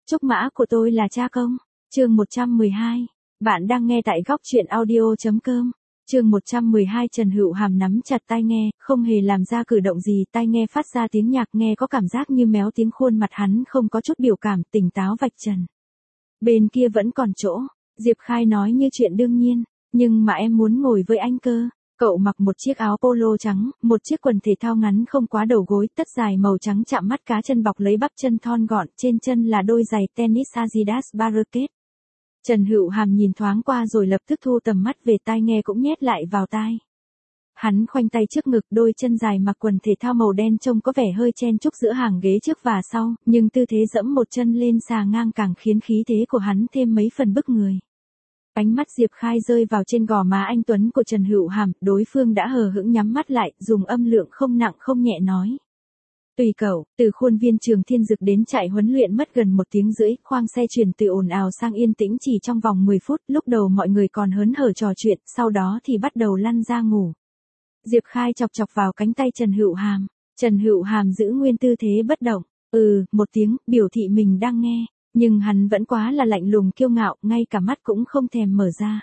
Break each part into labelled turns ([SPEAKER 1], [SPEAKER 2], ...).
[SPEAKER 1] Trúc mã của tôi là cha công. Chương 112. Bạn đang nghe tại góc truyện audio.com. Chương 112. Trần Hữu Hàm nắm chặt tai nghe, không hề làm ra cử động gì, tai nghe phát ra tiếng nhạc nghe có cảm giác như méo tiếng, khuôn mặt hắn không có chút biểu cảm, tỉnh táo vạch trần. Bên kia vẫn còn chỗ, Diệp Khai nói như chuyện đương nhiên, nhưng mà em muốn ngồi với anh cơ. Cậu mặc một chiếc áo polo trắng, một chiếc quần thể thao ngắn không quá đầu gối, tất dài màu trắng chạm mắt cá chân bọc lấy bắp chân thon gọn, trên chân là đôi giày tennis Adidas Barracuda. Trần Hữu Hàm nhìn thoáng qua rồi lập tức thu tầm mắt về, tai nghe cũng nhét lại vào tai. Hắn khoanh tay trước ngực, đôi chân dài mặc quần thể thao màu đen trông có vẻ hơi chen chúc giữa hàng ghế trước và sau, nhưng tư thế dẫm một chân lên xà ngang càng khiến khí thế của hắn thêm mấy phần bức người. Ánh mắt Diệp Khai rơi vào trên gò má anh tuấn của Trần Hữu Hàm, đối phương đã hờ hững nhắm mắt lại, dùng âm lượng không nặng không nhẹ nói. Tùy cậu. Từ khuôn viên Trường Thiên Dực đến trại huấn luyện mất gần 1 tiếng rưỡi, khoang xe chuyển từ ồn ào sang yên tĩnh chỉ trong vòng 10 phút, lúc đầu mọi người còn hớn hở trò chuyện, sau đó thì bắt đầu lăn ra ngủ. Diệp Khai chọc chọc vào cánh tay Trần Hữu Hàm. Trần Hữu Hàm giữ nguyên tư thế bất động, một tiếng, biểu thị mình đang nghe. Nhưng hắn vẫn quá là lạnh lùng kiêu ngạo, ngay cả mắt cũng không thèm mở ra.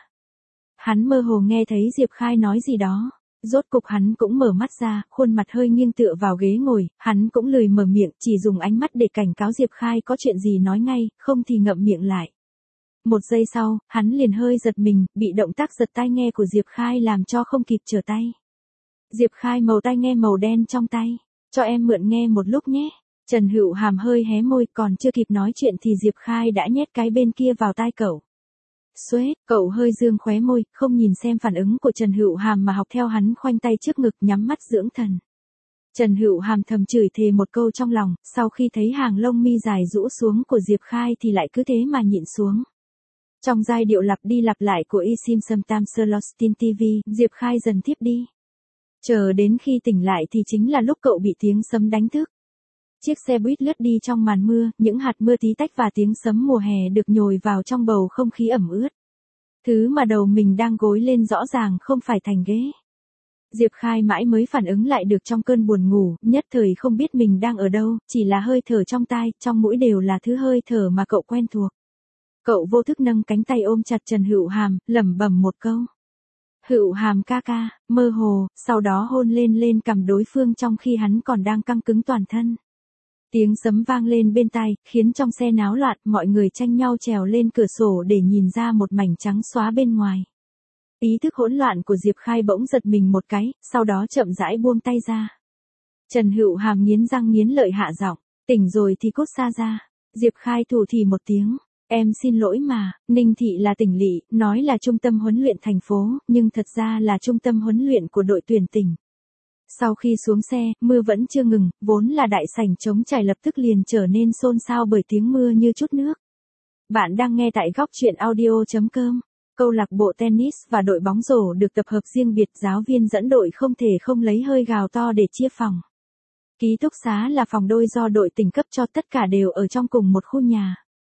[SPEAKER 1] Hắn mơ hồ nghe thấy Diệp Khai nói gì đó. Rốt cục hắn cũng mở mắt ra, khuôn mặt hơi nghiêng tựa vào ghế ngồi, hắn cũng lười mở miệng, chỉ dùng ánh mắt để cảnh cáo Diệp Khai có chuyện gì nói ngay, không thì ngậm miệng lại. Một giây sau, hắn liền hơi giật mình, bị động tác giật tai nghe của Diệp Khai làm cho không kịp trở tay. Diệp Khai màu tai nghe màu đen trong tay. Cho em mượn nghe một lúc nhé. Trần Hữu Hàm hơi hé môi, còn chưa kịp nói chuyện thì Diệp Khai đã nhét cái bên kia vào tai cậu. Xuết, cậu hơi dương khóe môi, không nhìn xem phản ứng của Trần Hữu Hàm mà học theo hắn, khoanh tay trước ngực nhắm mắt dưỡng thần. Trần Hữu Hàm thầm chửi thề một câu trong lòng, sau khi thấy hàng lông mi dài rũ xuống của Diệp Khai thì lại cứ thế mà nhịn xuống. Trong giai điệu lặp đi lặp lại của Isim Sometimes Lost in TV, Diệp Khai dần thiếp đi. Chờ đến khi tỉnh lại thì chính là lúc cậu bị tiếng sấm đánh thức. Chiếc xe buýt lướt đi trong màn mưa, những hạt mưa tí tách và tiếng sấm mùa hè được nhồi vào trong bầu không khí ẩm ướt. Thứ mà đầu mình đang gối lên rõ ràng không phải thành ghế. Diệp Khai mãi mới phản ứng lại được trong cơn buồn ngủ, nhất thời không biết mình đang ở đâu, chỉ là hơi thở trong tai, trong mũi đều là thứ hơi thở mà cậu quen thuộc. Cậu vô thức nâng cánh tay ôm chặt Trần Hữu Hàm, lẩm bẩm một câu. Hữu Hàm ca ca, mơ hồ, sau đó hôn lên cằm đối phương trong khi hắn còn đang căng cứng toàn thân. Tiếng sấm vang lên bên tai, khiến trong xe náo loạn, mọi người tranh nhau trèo lên cửa sổ để nhìn ra một mảnh trắng xóa bên ngoài. Ý thức hỗn loạn của Diệp Khai bỗng giật mình một cái, sau đó chậm rãi buông tay ra. Trần Hữu Hàm nghiến răng nghiến lợi hạ giọng, tỉnh rồi thì cút xa ra. Diệp Khai thủ thỉ một tiếng, em xin lỗi mà, Ninh Thị là tỉnh lỵ, nói là trung tâm huấn luyện thành phố, nhưng thật ra là trung tâm huấn luyện của đội tuyển tỉnh. Sau khi xuống xe, mưa vẫn chưa ngừng, vốn là đại sảnh trống trải lập tức liền trở nên xôn xao bởi tiếng mưa như chút nước. Bạn đang nghe tại góc truyện audio.com. Câu lạc bộ tennis và đội bóng rổ được tập hợp riêng biệt, giáo viên dẫn đội không thể không lấy hơi gào to để chia phòng. Ký túc xá là phòng đôi do đội tỉnh cấp cho, tất cả đều ở trong cùng một khu nhà.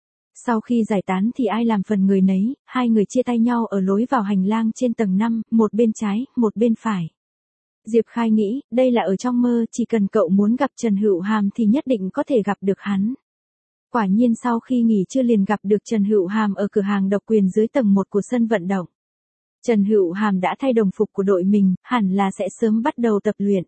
[SPEAKER 1] Sau khi giải tán thì ai làm phần người nấy, hai người chia tay nhau ở lối vào hành lang trên tầng 5, một bên trái, một bên phải. Diệp Khai nghĩ, đây là ở trong mơ, chỉ cần cậu muốn gặp Trần Hữu Hàm thì nhất định có thể gặp được hắn. Quả nhiên sau khi nghỉ trưa liền gặp được Trần Hữu Hàm ở cửa hàng độc quyền dưới tầng 1 của sân vận động. Trần Hữu Hàm đã thay đồng phục của đội mình, hẳn là sẽ sớm bắt đầu tập luyện.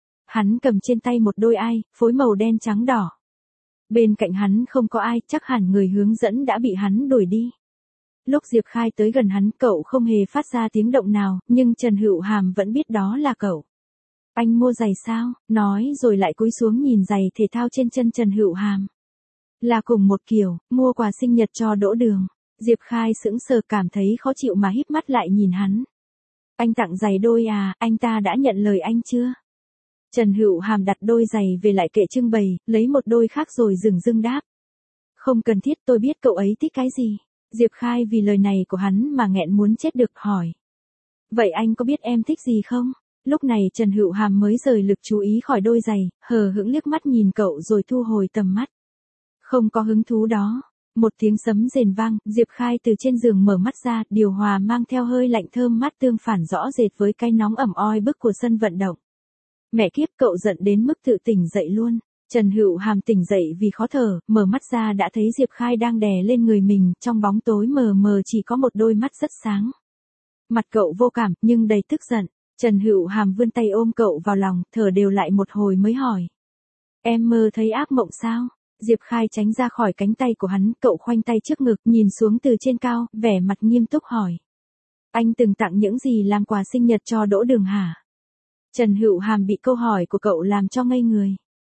[SPEAKER 1] Hắn cầm trên tay một đôi ai, phối màu đen trắng đỏ. Bên cạnh hắn không có ai, chắc hẳn người hướng dẫn đã bị hắn đuổi đi. Lúc Diệp Khai tới gần hắn, cậu không hề phát ra tiếng động nào, nhưng Trần Hữu Hàm vẫn biết đó là cậu. Anh mua giày sao? Nói rồi lại cúi xuống nhìn giày thể thao trên chân Trần Hữu Hàm. Là cùng một kiểu, mua quà sinh nhật cho Đỗ Đường. Diệp Khai sững sờ, cảm thấy khó chịu mà híp mắt lại nhìn hắn. Anh tặng giày đôi à, anh ta đã nhận lời anh chưa? Trần Hữu Hàm đặt đôi giày về lại kệ trưng bày, lấy một đôi khác rồi dửng dưng đáp. Không cần thiết, tôi biết cậu ấy thích cái gì. Diệp Khai vì lời này của hắn mà nghẹn muốn chết được, hỏi. Vậy anh có biết em thích gì không? Lúc này Trần Hữu Hàm mới rời lực chú ý khỏi đôi giày, hờ hững liếc mắt nhìn cậu rồi thu hồi tầm mắt. Không có hứng thú đó. Một tiếng sấm rền vang, Diệp Khai từ trên giường mở mắt ra, điều hòa mang theo hơi lạnh thơm mát tương phản rõ rệt với cái nóng ẩm oi bức của sân vận động. Mẹ kiếp, cậu giận đến mức tự tỉnh dậy luôn. Trần Hữu Hàm tỉnh dậy vì khó thở, mở mắt ra đã thấy Diệp Khai đang đè lên người mình, trong bóng tối mờ mờ chỉ có một đôi mắt rất sáng. Mặt cậu vô cảm, nhưng đầy tức giận. Trần Hữu Hàm vươn tay ôm cậu vào lòng, thở đều lại một hồi mới hỏi. Em mơ thấy ác mộng sao? Diệp Khai tránh ra khỏi cánh tay của hắn, cậu khoanh tay trước ngực, nhìn xuống từ trên cao, vẻ mặt nghiêm túc hỏi. Anh từng tặng những gì làm quà sinh nhật cho Đỗ Đường hả? Trần Hữu Hàm bị câu hỏi của cậu làm cho ngây người.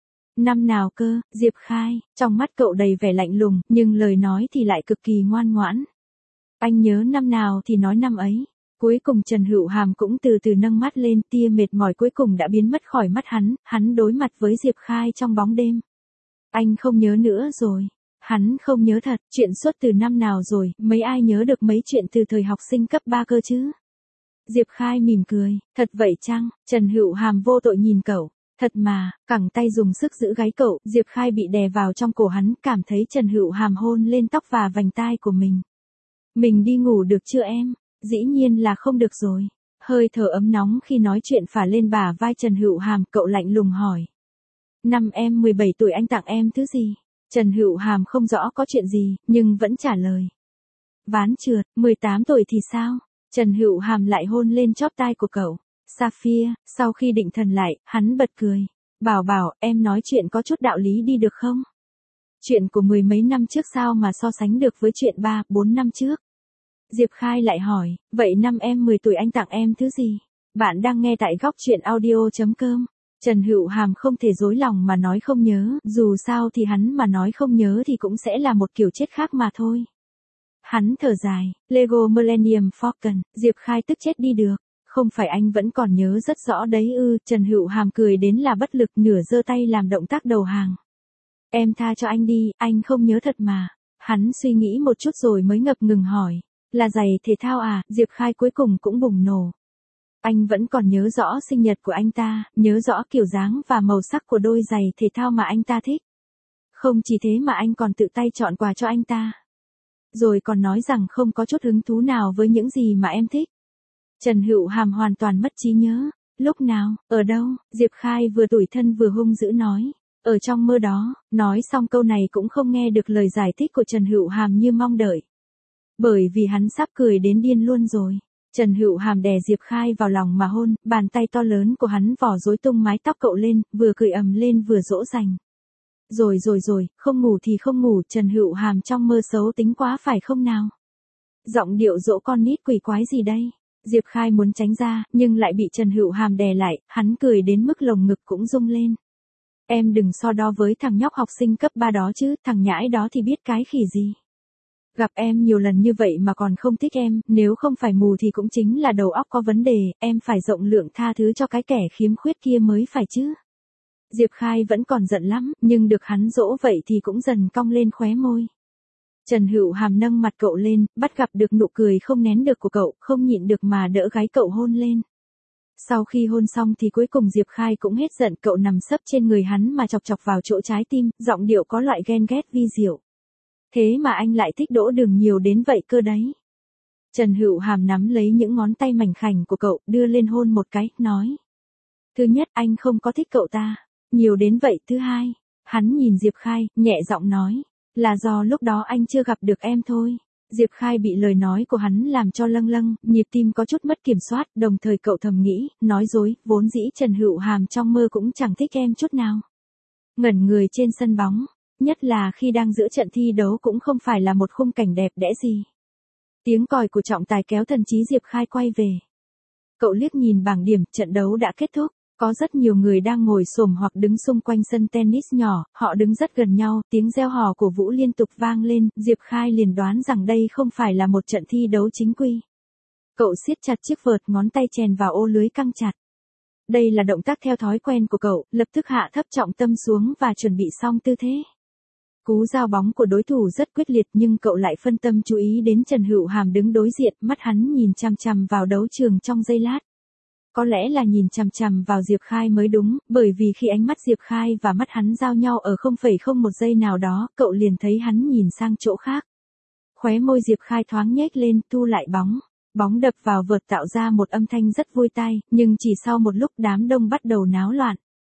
[SPEAKER 1] Năm nào cơ? Diệp Khai, trong mắt cậu đầy vẻ lạnh lùng, nhưng lời nói thì lại cực kỳ ngoan ngoãn. Anh nhớ năm nào thì nói năm ấy. Cuối cùng Trần Hữu Hàm cũng từ từ nâng mắt lên, tia mệt mỏi cuối cùng đã biến mất khỏi mắt hắn đối mặt với Diệp Khai trong bóng đêm. Anh không nhớ nữa rồi. Hắn không nhớ thật, chuyện suốt từ năm nào rồi, mấy ai nhớ được mấy chuyện từ thời học sinh cấp 3 cơ chứ? Diệp Khai mỉm cười, thật vậy chăng? Trần Hữu Hàm vô tội nhìn cậu. Thật mà, cẳng tay dùng sức giữ gáy cậu, Diệp Khai bị đè vào trong cổ hắn, cảm thấy Trần Hữu Hàm hôn lên tóc và vành tai của mình. Mình đi ngủ được chưa em? Dĩ nhiên là không được rồi. Hơi thở ấm nóng khi nói chuyện phả lên bả vai Trần Hữu Hàm, cậu lạnh lùng hỏi. Năm em 17 tuổi anh tặng em thứ gì? Trần Hữu Hàm không rõ có chuyện gì, nhưng vẫn trả lời. Ván trượt, 18 tuổi thì sao? Trần Hữu Hàm lại hôn lên chóp tai của cậu. Sapphire, sau khi định thần lại, hắn bật cười. Bảo, em nói chuyện có chút đạo lý đi được không? Chuyện của mười mấy năm trước sao mà so sánh được với chuyện 3-4 năm trước? Diệp Khai lại hỏi, vậy năm em 10 tuổi anh tặng em thứ gì? Bạn đang nghe tại góc truyện audio.com. Trần Hữu Hàm không thể dối lòng mà nói không nhớ, dù sao thì hắn mà nói không nhớ thì cũng sẽ là một kiểu chết khác mà thôi. Hắn thở dài, Lego Millennium Falcon, Diệp Khai tức chết đi được. Không phải anh vẫn còn nhớ rất rõ đấy ư? Trần Hữu Hàm cười đến là bất lực, nửa giơ tay làm động tác đầu hàng. Em tha cho anh đi, anh không nhớ thật mà. Hắn suy nghĩ một chút rồi mới ngập ngừng hỏi. Là giày thể thao à? Diệp Khai cuối cùng cũng bùng nổ. Anh vẫn còn nhớ rõ sinh nhật của anh ta, nhớ rõ kiểu dáng và màu sắc của đôi giày thể thao mà anh ta thích. Không chỉ thế mà anh còn tự tay chọn quà cho anh ta. Rồi còn nói rằng không có chút hứng thú nào với những gì mà em thích. Trần Hữu Hàm hoàn toàn mất trí nhớ. Lúc nào, ở đâu? Diệp Khai vừa tủi thân vừa hung dữ nói. Ở trong mơ đó. Nói xong câu này cũng không nghe được lời giải thích của Trần Hữu Hàm như mong đợi. Bởi vì hắn sắp cười đến điên luôn rồi. Trần Hữu Hàm đè Diệp Khai vào lòng mà hôn, bàn tay to lớn của hắn vò rối tung mái tóc cậu lên, vừa cười ầm lên vừa dỗ dành. Rồi, không ngủ thì không ngủ, Trần Hữu Hàm trong mơ xấu tính quá phải không nào? Giọng điệu dỗ con nít quỷ quái gì đây? Diệp Khai muốn tránh ra, nhưng lại bị Trần Hữu Hàm đè lại, hắn cười đến mức lồng ngực cũng rung lên. Em đừng so đo với thằng nhóc học sinh cấp 3 đó chứ, thằng nhãi đó thì biết cái khỉ gì. Gặp em nhiều lần như vậy mà còn không thích em, nếu không phải mù thì cũng chính là đầu óc có vấn đề, em phải rộng lượng tha thứ cho cái kẻ khiếm khuyết kia mới phải chứ. Diệp Khai vẫn còn giận lắm, nhưng được hắn dỗ vậy thì cũng dần cong lên khóe môi. Trần Hữu Hàm nâng mặt cậu lên, bắt gặp được nụ cười không nén được của cậu, không nhịn được mà đỡ gáy cậu hôn lên. Sau khi hôn xong thì cuối cùng Diệp Khai cũng hết giận, cậu nằm sấp trên người hắn mà chọc chọc vào chỗ trái tim, giọng điệu có loại ghen ghét vi diệu. Thế mà anh lại thích Đỗ Đường nhiều đến vậy cơ đấy. Trần Hữu Hàm nắm lấy những ngón tay mảnh khảnh của cậu, đưa lên hôn một cái, nói. Thứ nhất, anh không có thích cậu ta. Nhiều đến vậy. Thứ hai, hắn nhìn Diệp Khai, nhẹ giọng nói. Là do lúc đó anh chưa gặp được em thôi. Diệp Khai bị lời nói của hắn làm cho lâng lâng, nhịp tim có chút mất kiểm soát, đồng thời cậu thầm nghĩ, nói dối, vốn dĩ Trần Hữu Hàm trong mơ cũng chẳng thích em chút nào. Ngẩn người trên sân bóng. Nhất là khi đang giữa trận thi đấu cũng không phải là một khung cảnh đẹp đẽ gì. Tiếng còi của trọng tài kéo thần trí Diệp Khai quay về. Cậu liếc nhìn bảng điểm, trận đấu đã kết thúc. Có rất nhiều người đang ngồi xổm hoặc đứng xung quanh sân tennis nhỏ, họ đứng rất gần nhau, tiếng reo hò cổ vũ liên tục vang lên, Diệp Khai liền đoán rằng đây không phải là một trận thi đấu chính quy. Cậu siết chặt chiếc vợt, ngón tay chèn vào ô lưới căng chặt. Đây là động tác theo thói quen của cậu, lập tức hạ thấp trọng tâm xuống và chuẩn bị xong tư thế. Cú giao bóng của đối thủ rất quyết liệt nhưng cậu lại phân tâm chú ý đến Trần Hữu Hàm đứng đối diện, mắt hắn nhìn chằm chằm vào đấu trường trong giây lát. Có lẽ là nhìn chằm chằm vào Diệp Khai mới đúng, bởi vì khi ánh mắt Diệp Khai và mắt hắn giao nhau ở 0,01 giây nào đó, cậu liền thấy hắn nhìn sang chỗ khác. Khóe môi Diệp Khai thoáng nhếch lên, thu lại bóng. Bóng đập vào vợt tạo ra một âm thanh rất vui tai, nhưng chỉ sau một lúc đám đông bắt đầu náo loạn.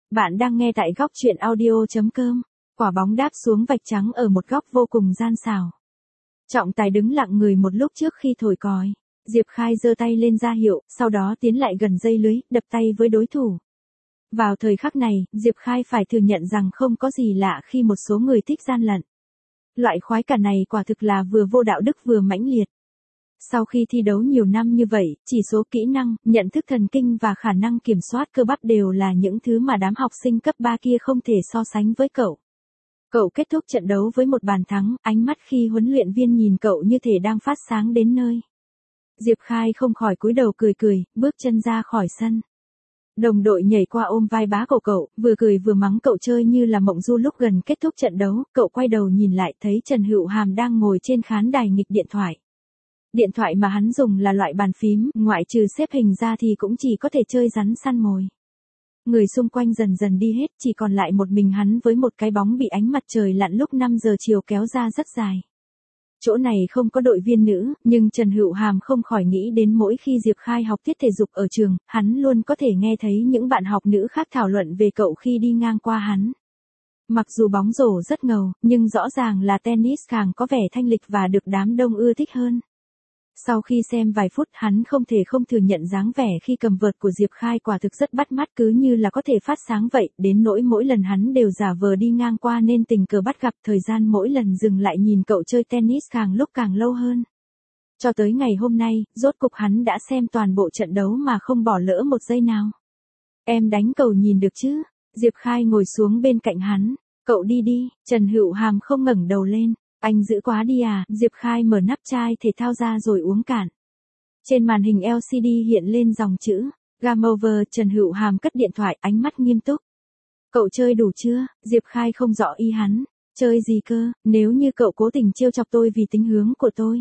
[SPEAKER 1] Bạn đang nghe tại góc truyện audio.com. Quả bóng đáp xuống vạch trắng ở một góc vô cùng gian xảo. Trọng tài đứng lặng người một lúc trước khi thổi còi. Diệp Khai giơ tay lên ra hiệu, sau đó tiến lại gần dây lưới, đập tay với đối thủ. Vào thời khắc này, Diệp Khai phải thừa nhận rằng không có gì lạ khi một số người thích gian lận. Loại khoái cảm này quả thực là vừa vô đạo đức vừa mãnh liệt. Sau khi thi đấu nhiều năm như vậy, chỉ số kỹ năng, nhận thức thần kinh và khả năng kiểm soát cơ bắp đều là những thứ mà đám học sinh cấp 3 kia không thể so sánh với cậu. Cậu kết thúc trận đấu với một bàn thắng, ánh mắt khi huấn luyện viên nhìn cậu như thể đang phát sáng đến nơi. Diệp Khai không khỏi cúi đầu cười cười, bước chân ra khỏi sân. Đồng đội nhảy qua ôm vai bá của cậu, vừa cười vừa mắng cậu chơi như là mộng du. Lúc gần kết thúc trận đấu, cậu quay đầu nhìn lại thấy Trần Hữu Hàm đang ngồi trên khán đài nghịch điện thoại. Điện thoại mà hắn dùng là loại bàn phím, ngoại trừ xếp hình ra thì cũng chỉ có thể chơi rắn săn mồi. Người xung quanh dần dần đi hết, chỉ còn lại một mình hắn với một cái bóng bị ánh mặt trời lặn lúc 5 giờ chiều kéo ra rất dài. Chỗ này không có đội viên nữ, nhưng Trần Hữu Hàm không khỏi nghĩ đến mỗi khi Diệp Khai học tiết thể dục ở trường, hắn luôn có thể nghe thấy những bạn học nữ khác thảo luận về cậu khi đi ngang qua hắn. Mặc dù bóng rổ rất ngầu, nhưng rõ ràng là tennis càng có vẻ thanh lịch và được đám đông ưa thích hơn. Sau khi xem vài phút hắn không thể không thừa nhận dáng vẻ khi cầm vợt của Diệp Khai quả thực rất bắt mắt, cứ như là có thể phát sáng vậy, đến nỗi mỗi lần hắn đều giả vờ đi ngang qua nên tình cờ bắt gặp, thời gian mỗi lần dừng lại nhìn cậu chơi tennis càng lúc càng lâu hơn. Cho tới ngày hôm nay, rốt cục hắn đã xem toàn bộ trận đấu mà không bỏ lỡ một giây nào. Em đánh cầu nhìn được chứ? Diệp Khai ngồi xuống bên cạnh hắn. Cậu đi đi, Trần Hữu Hàm không ngẩng đầu lên. Anh giữ quá đi à? Diệp Khai mở nắp chai thể thao ra rồi uống cạn. Trên màn hình LCD hiện lên dòng chữ Game over. Trần Hữu Hàm cất điện thoại, ánh mắt nghiêm túc. Cậu chơi đủ chưa? Diệp Khai không rõ ý hắn. Chơi gì cơ? Nếu như cậu cố tình trêu chọc tôi vì tính hướng của tôi.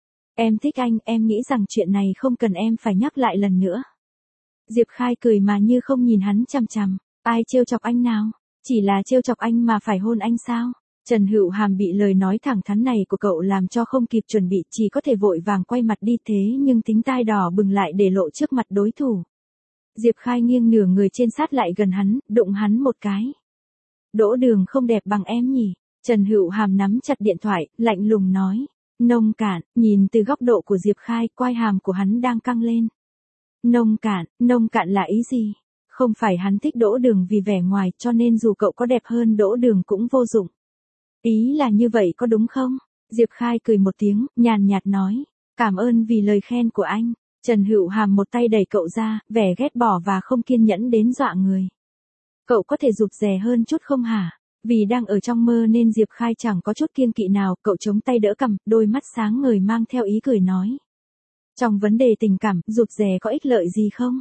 [SPEAKER 1] Em thích anh, em nghĩ rằng chuyện này không cần em phải nhắc lại lần nữa. Diệp Khai cười mà như không nhìn hắn chằm chằm. Ai trêu chọc anh nào? Chỉ là trêu chọc anh mà phải hôn anh sao? Trần Hữu Hàm bị lời nói thẳng thắn này của cậu làm cho không kịp chuẩn bị, chỉ có thể vội vàng quay mặt đi, thế nhưng tính tai đỏ bừng lại để lộ trước mặt đối thủ. Diệp Khai nghiêng nửa người trên sát lại gần hắn, đụng hắn một cái. Đỗ Đường không đẹp bằng em nhỉ? Trần Hữu Hàm nắm chặt điện thoại, lạnh lùng nói. Nông cạn. Nhìn từ góc độ của Diệp Khai, quai hàm của hắn đang căng lên. Nông cạn là ý gì? Không phải hắn thích Đỗ Đường vì vẻ ngoài, cho nên dù cậu có đẹp hơn Đỗ Đường cũng vô dụng. Ý là như vậy có đúng không? Diệp Khai cười một tiếng, nhàn nhạt nói. Cảm ơn vì lời khen của anh. Trần Hữu Hàm một tay đẩy cậu ra, vẻ ghét bỏ và không kiên nhẫn đến dọa người. Cậu có thể rụt rè hơn chút không hả? Vì đang ở trong mơ nên Diệp Khai chẳng có chút kiêng kỵ nào, cậu chống tay đỡ cằm, đôi mắt sáng ngời mang theo ý cười nói. Trong vấn đề tình cảm, rụt rè có ích lợi gì không?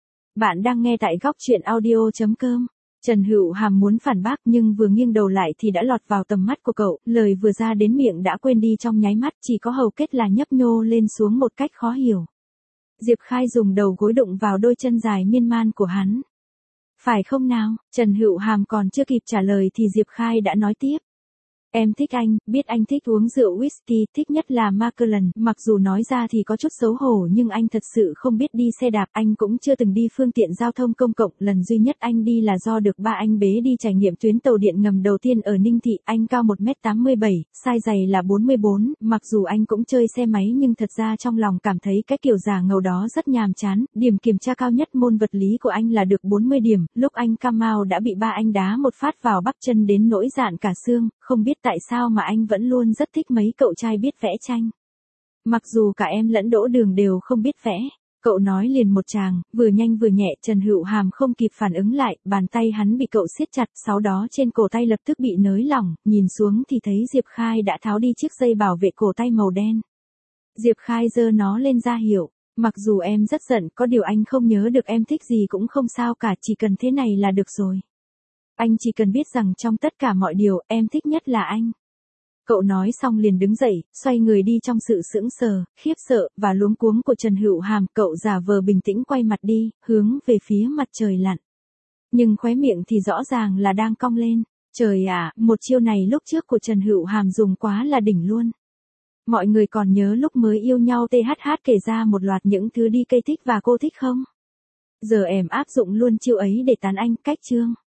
[SPEAKER 1] Bạn đang nghe tại góc truyện audio.com. Trần Hữu Hàm muốn phản bác nhưng vừa nghiêng đầu lại thì đã lọt vào tầm mắt của cậu, lời vừa ra đến miệng đã quên đi trong nháy mắt, chỉ có hầu kết là nhấp nhô lên xuống một cách khó hiểu. Diệp Khai dùng đầu gối đụng vào đôi chân dài miên man của hắn. Phải không nào? Trần Hữu Hàm còn chưa kịp trả lời thì Diệp Khai đã nói tiếp. Em thích anh, biết anh thích uống rượu whisky, thích nhất là Macallan, mặc dù nói ra thì có chút xấu hổ nhưng anh thật sự không biết đi xe đạp, anh cũng chưa từng đi phương tiện giao thông công cộng, lần duy nhất anh đi là do được ba anh bế đi trải nghiệm tuyến tàu điện ngầm đầu tiên ở Ninh Thị, anh cao 1m87, size giày là 44, mặc dù anh cũng chơi xe máy nhưng thật ra trong lòng cảm thấy cái kiểu già ngầu đó rất nhàm chán, điểm kiểm tra cao nhất môn vật lý của anh là được 40 điểm, lúc anh come out đã bị ba anh đá một phát vào bắp chân đến nỗi rạn cả xương, không biết tại sao mà anh vẫn luôn rất thích mấy cậu trai biết vẽ tranh. Mặc dù cả em lẫn Đỗ Đường đều không biết vẽ. Cậu nói liền một tràng, vừa nhanh vừa nhẹ. Trần Hữu Hàm không kịp phản ứng lại, bàn tay hắn bị cậu siết chặt, sau đó trên cổ tay lập tức bị nới lỏng, nhìn xuống thì thấy Diệp Khai đã tháo đi chiếc dây bảo vệ cổ tay màu đen. Diệp Khai giơ nó lên ra hiệu, mặc dù em rất giận, có điều anh không nhớ được em thích gì cũng không sao cả, chỉ cần thế này là được rồi. Anh chỉ cần biết rằng trong tất cả mọi điều, em thích nhất là anh. Cậu nói xong liền đứng dậy, xoay người đi trong sự sững sờ, khiếp sợ, và luống cuống của Trần Hữu Hàm. Cậu giả vờ bình tĩnh quay mặt đi, hướng về phía mặt trời lặn. Nhưng khóe miệng thì rõ ràng là đang cong lên. Trời ạ, một chiêu này lúc trước của Trần Hữu Hàm dùng quá là đỉnh luôn. Mọi người còn nhớ lúc mới yêu nhau THH kể ra một loạt những thứ đi cây thích và cô thích không? Giờ em áp dụng luôn chiêu ấy để tán anh, cách chương.